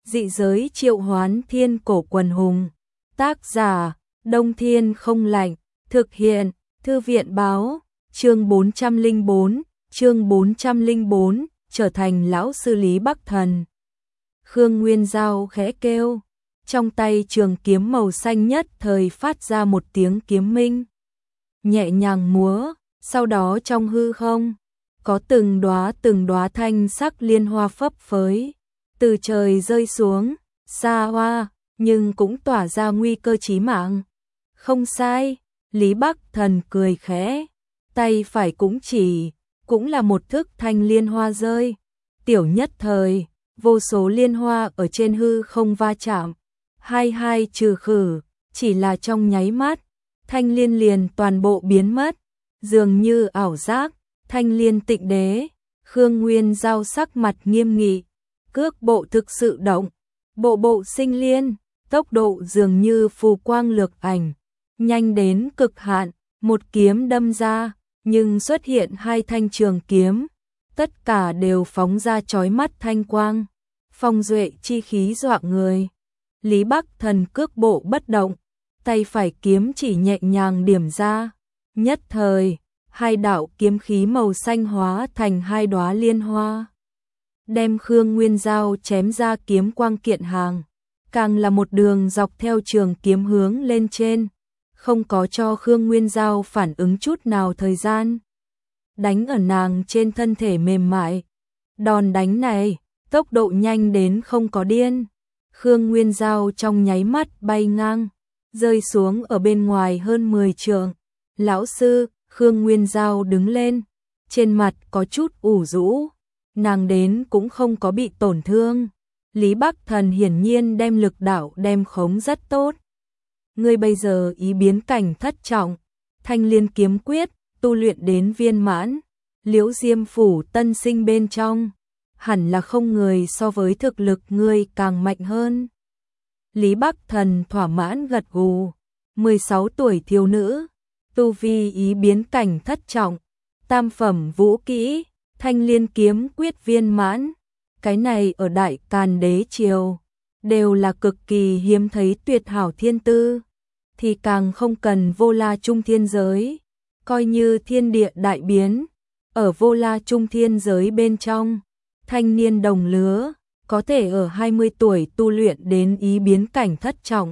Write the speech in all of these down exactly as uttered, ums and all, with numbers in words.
Dị giới triệu hoán thiên cổ quần hùng. Tác giả, Đông Thiên không lạnh. Thực hiện, Thư viện báo. Chương bốn trăm lẻ bốn, chương bốn trăm lẻ bốn, trở thành lão sư Lý Bắc Thần. Khương Nguyên Dao khẽ kêu, trong tay trường kiếm màu xanh nhất thời phát ra một tiếng kiếm minh. Nhẹ nhàng múa, sau đó trong hư không, có từng đóa từng đóa thanh sắc liên hoa phấp phới, từ trời rơi xuống, xa hoa, nhưng cũng tỏa ra nguy cơ chí mạng. Không sai, Lý Bắc Thần cười khẽ, tay phải cũng chỉ, cũng là một thức thanh liên hoa rơi. Tiểu nhất thời, vô số liên hoa ở trên hư không va chạm, hai hai trừ khử, chỉ là trong nháy mắt, thanh liên liền toàn bộ biến mất, dường như ảo giác. Thanh liên tịnh đế, Khương Nguyên Dao sắc mặt nghiêm nghị, cước bộ thực sự động, bộ bộ sinh liên, tốc độ dường như phù quang lược ảnh, nhanh đến cực hạn, một kiếm đâm ra, nhưng xuất hiện hai thanh trường kiếm, tất cả đều phóng ra chói mắt thanh quang, phong duệ chi khí dọa người. Lý Bắc Thần cước bộ bất động, tay phải kiếm chỉ nhẹ nhàng điểm ra, nhất thời hai đạo kiếm khí màu xanh hóa thành hai đóa liên hoa, đem Khương Nguyên Dao chém ra kiếm quang kiện hàng, càng là một đường dọc theo trường kiếm hướng lên trên, không có cho Khương Nguyên Dao phản ứng chút nào thời gian. Đánh ở nàng trên thân thể mềm mại, đòn đánh này, tốc độ nhanh đến không có điên. Khương Nguyên Dao trong nháy mắt bay ngang, rơi xuống ở bên ngoài hơn mười trượng. Lão sư, Khương Nguyên Dao đứng lên, trên mặt có chút ủ rũ, nàng đến cũng không có bị tổn thương. Lý Bắc Thần hiển nhiên đem lực đạo đem khống rất tốt. Ngươi bây giờ ý biến cảnh thất trọng, thanh liên kiếm quyết, tu luyện đến viên mãn, Liễu Diêm phủ tân sinh bên trong, hẳn là không người so với thực lực ngươi càng mạnh hơn. Lý Bắc Thần thỏa mãn gật gù, mười sáu tuổi thiếu nữ, tu vi ý biến cảnh thất trọng, tam phẩm vũ kỹ, thanh liên kiếm quyết viên mãn, cái này ở Đại Càn Đế triều đều là cực kỳ hiếm thấy tuyệt hảo thiên tư, thì càng không cần Vô La Trung Thiên giới, coi như thiên địa đại biến, ở Vô La Trung Thiên giới bên trong, thanh niên đồng lứa, có thể ở hai mươi tuổi tu luyện đến ý biến cảnh thất trọng,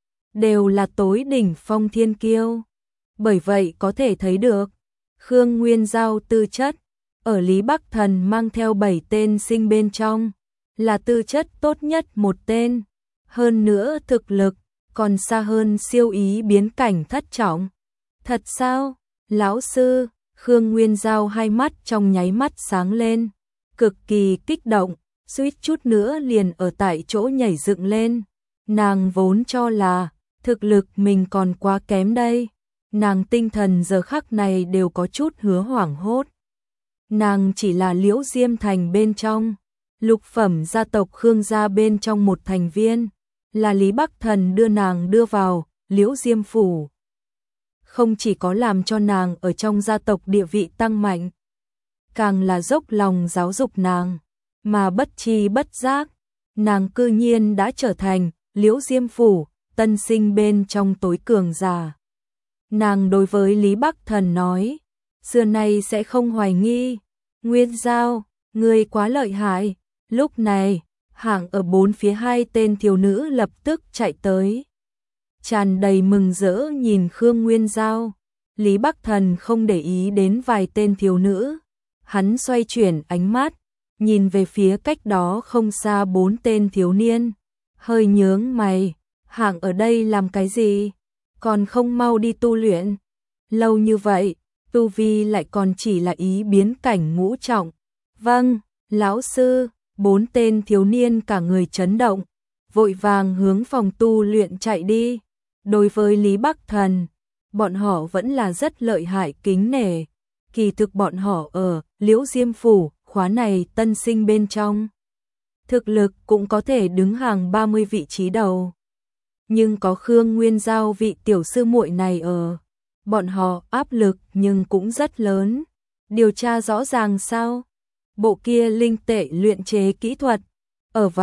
đều là tối đỉnh phong thiên kiêu. Bởi vậy có thể thấy được, Khương Nguyên Dao tư chất, ở Lý Bắc Thần mang theo bảy tên sinh bên trong, là tư chất tốt nhất một tên, hơn nữa thực lực, còn xa hơn siêu ý biến cảnh thất trọng. Thật sao, lão sư? Khương Nguyên Dao hai mắt trong nháy mắt sáng lên, cực kỳ kích động, suýt chút nữa liền ở tại chỗ nhảy dựng lên. Nàng vốn cho là, thực lực mình còn quá kém đây. Nàng tinh thần giờ khắc này đều có chút hứa hoảng hốt. Nàng chỉ là Liễu Diêm thành bên trong, lục phẩm gia tộc Khương gia bên trong một thành viên, là Lý Bắc Thần đưa nàng đưa vào Liễu Diêm phủ. Không chỉ có làm cho nàng ở trong gia tộc địa vị tăng mạnh, càng là dốc lòng giáo dục nàng, mà bất chi bất giác, nàng cư nhiên đã trở thành Liễu Diêm phủ tân sinh bên trong tối cường giả. Nàng đối với Lý Bắc Thần nói, xưa nay sẽ không hoài nghi, Nguyên Dao, ngươi quá lợi hại. Lúc này, hạng ở bốn phía hai tên thiếu nữ lập tức chạy tới, tràn đầy mừng rỡ nhìn Khương Nguyên Dao. Lý Bắc Thần không để ý đến vài tên thiếu nữ, hắn xoay chuyển ánh mắt, nhìn về phía cách đó không xa bốn tên thiếu niên, hơi nhướng mày, hạng ở đây làm cái gì? Còn không mau đi tu luyện. Lâu như vậy, tu vi lại còn chỉ là ý biến cảnh ngũ trọng. Vâng, lão sư. Bốn tên thiếu niên cả người chấn động, vội vàng hướng phòng tu luyện chạy đi. Đối với Lý Bắc Thần, bọn họ vẫn là rất lợi hại kính nể. Kỳ thực bọn họ ở Liễu Diêm phủ khóa này tân sinh bên trong, thực lực cũng có thể đứng hàng ba mươi vị trí đầu. Nhưng có Khương Nguyên Dao vị tiểu sư muội này ở, bọn họ áp lực nhưng cũng rất lớn. Điều tra rõ ràng sao? Bộ kia linh tệ luyện chế kỹ thuật, ở vào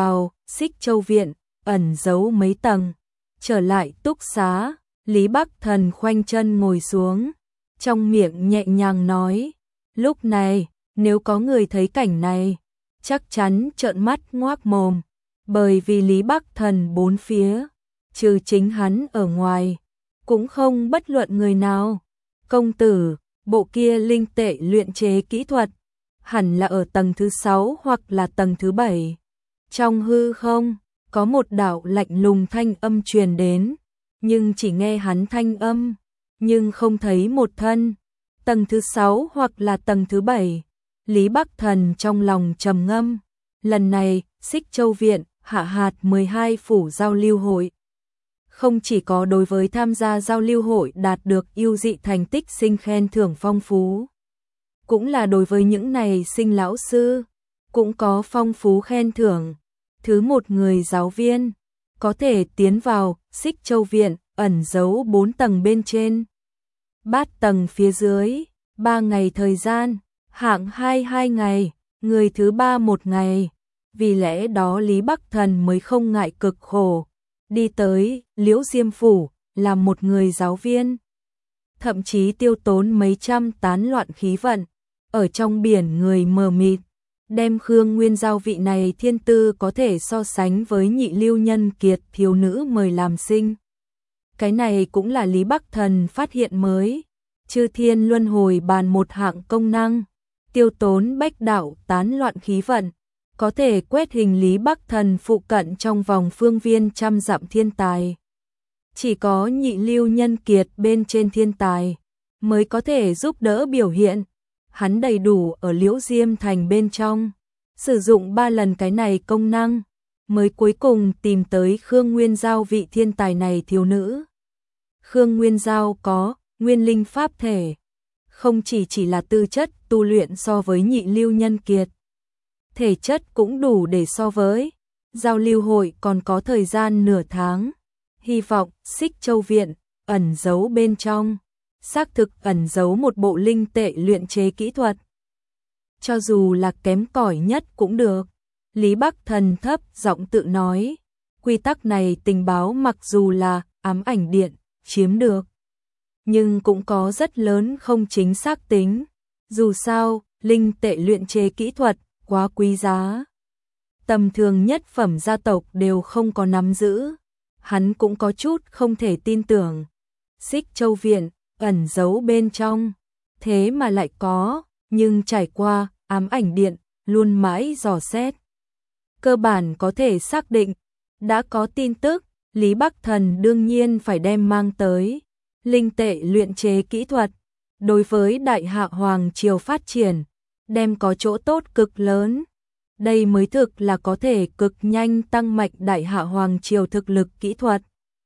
Xích Châu viện, ẩn giấu mấy tầng. Trở lại túc xá, Lý Bắc Thần khoanh chân ngồi xuống, trong miệng nhẹ nhàng nói, lúc này, nếu có người thấy cảnh này, chắc chắn trợn mắt ngoác mồm, bởi vì Lý Bắc Thần bốn phía, trừ chính hắn ở ngoài, cũng không bất luận người nào. Công tử, bộ kia linh tệ luyện chế kỹ thuật, hẳn là ở tầng thứ sáu hoặc là tầng thứ bảy. Trong hư không, có một đạo lạnh lùng thanh âm truyền đến, nhưng chỉ nghe hắn thanh âm, nhưng không thấy một thân. Tầng thứ sáu hoặc là tầng thứ bảy. Lý Bắc Thần trong lòng trầm ngâm, lần này, Xích Châu viện hạ hạt mười hai phủ giao lưu hội. Không chỉ có đối với tham gia giao lưu hội đạt được ưu dị thành tích sinh khen thưởng phong phú, cũng là đối với những này sinh lão sư, cũng có phong phú khen thưởng. Thứ một người giáo viên, có thể tiến vào Xích Châu viện, ẩn giấu bốn tầng bên trên, bát tầng phía dưới, ba ngày thời gian, hạng hai hai ngày, người thứ ba một ngày. Vì lẽ đó Lý Bắc Thần mới không ngại cực khổ, đi tới Liễu Diêm phủ, làm một người giáo viên. Thậm chí tiêu tốn mấy trăm tán loạn khí vận, ở trong biển người mờ mịt, đem Khương Nguyên Giao vị này thiên tư có thể so sánh với nhị lưu nhân kiệt thiếu nữ mời làm sinh. Cái này cũng là Lý Bắc Thần phát hiện mới, chư thiên luân hồi bàn một hạng công năng, tiêu tốn bách đạo tán loạn khí vận, có thể quét hình Lý Bắc Thần phụ cận trong vòng phương viên trăm dặm thiên tài. Chỉ có nhị lưu nhân kiệt bên trên thiên tài mới có thể giúp đỡ biểu hiện. Hắn đầy đủ ở Liễu Diêm thành bên trong, sử dụng ba lần cái này công năng, mới cuối cùng tìm tới Khương Nguyên Giao vị thiên tài này thiếu nữ. Khương Nguyên Giao có nguyên linh pháp thể, không chỉ chỉ là tư chất tu luyện so với nhị lưu nhân kiệt, thể chất cũng đủ để so với. Giao lưu hội còn có thời gian nửa tháng, hy vọng Xích Châu viện ẩn giấu bên trong, xác thực ẩn giấu một bộ linh tệ luyện chế kỹ thuật. Cho dù là kém cỏi nhất cũng được. Lý Bắc Thần thấp giọng tự nói, quy tắc này tình báo mặc dù là ám ảnh điện chiếm được, nhưng cũng có rất lớn không chính xác tính. Dù sao, linh tệ luyện chế kỹ thuật quá quý giá, tầm thường nhất phẩm gia tộc đều không có nắm giữ. Hắn cũng có chút không thể tin tưởng, Xích Châu viện ẩn giấu bên trong, thế mà lại có, nhưng trải qua ám ảnh điện luôn mãi dò xét, cơ bản có thể xác định, đã có tin tức, Lý Bắc Thần đương nhiên phải đem mang tới. Linh tệ luyện chế kỹ thuật, đối với Đại Hạ Hoàng triều phát triển, đem có chỗ tốt cực lớn. Đây mới thực là có thể cực nhanh tăng mạnh Đại Hạ Hoàng triều thực lực kỹ thuật.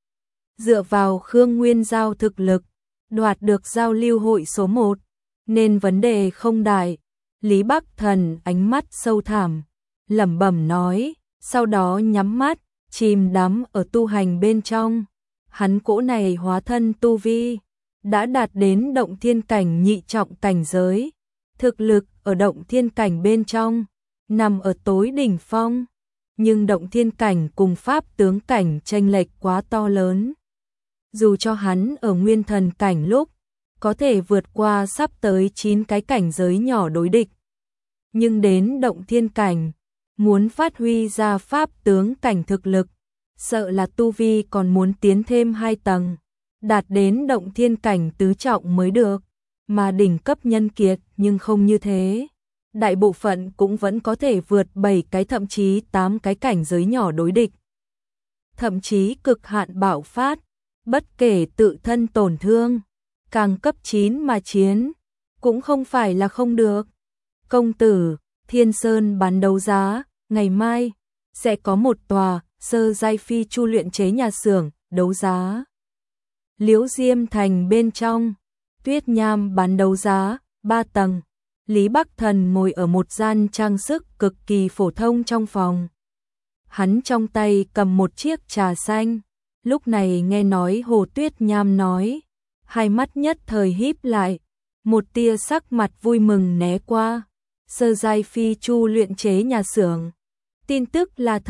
Dựa vào Khương Nguyên Giao thực lực, đoạt được giao lưu hội số một, nên vấn đề không đại. Lý Bắc Thần ánh mắt sâu thẳm, lẩm bẩm nói, sau đó nhắm mắt, chìm đắm ở tu hành bên trong. Hắn cỗ này hóa thân tu vi, đã đạt đến động thiên cảnh nhị trọng cảnh giới. Thực lực ở động thiên cảnh bên trong, nằm ở tối đỉnh phong. Nhưng động thiên cảnh cùng pháp tướng cảnh chênh lệch quá to lớn. Dù cho hắn ở nguyên thần cảnh lúc, có thể vượt qua sắp tới chín cái cảnh giới nhỏ đối địch. Nhưng đến động thiên cảnh, muốn phát huy ra pháp tướng cảnh thực lực, sợ là tu vi còn muốn tiến thêm hai tầng, đạt đến động thiên cảnh tứ trọng mới được, mà đỉnh cấp nhân kiệt nhưng không như thế. Đại bộ phận cũng vẫn có thể vượt bảy cái thậm chí tám cái cảnh giới nhỏ đối địch. Thậm chí cực hạn bạo phát, bất kể tự thân tổn thương, càng cấp chín mà chiến, cũng không phải là không được. Công tử, Thiên Sơn bán đấu giá, ngày mai, sẽ có một tòa sơ giai phi chu luyện chế nhà xưởng, đấu giá. Liễu Diêm thành bên trong, Tuyết Nham bán đấu giá, ba tầng. Lý Bắc Thần ngồi ở một gian trang sức cực kỳ phổ thông trong phòng. Hắn trong tay cầm một chiếc trà xanh, lúc này nghe nói Hồ Tuyết Nham nói, hai mắt nhất thời híp lại, một tia sắc mặt vui mừng né qua. Sơ giai phi chu luyện chế nhà xưởng, tin tức là thật,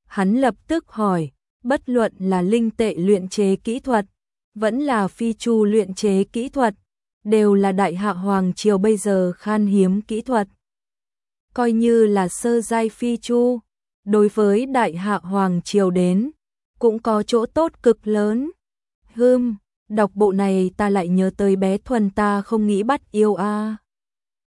Hắn lập tức hỏi, bất luận là linh tệ luyện chế kỹ thuật, vẫn là phi chu luyện chế kỹ thuật, đều là đại hạ hoàng triều bây giờ khan hiếm kỹ thuật. Coi như là sơ giai phi chu, đối với đại hạ hoàng triều đến, cũng có chỗ tốt cực lớn. Hừm, đọc bộ này ta lại nhớ tới bé Thuần ta không nghĩ bắt yêu a.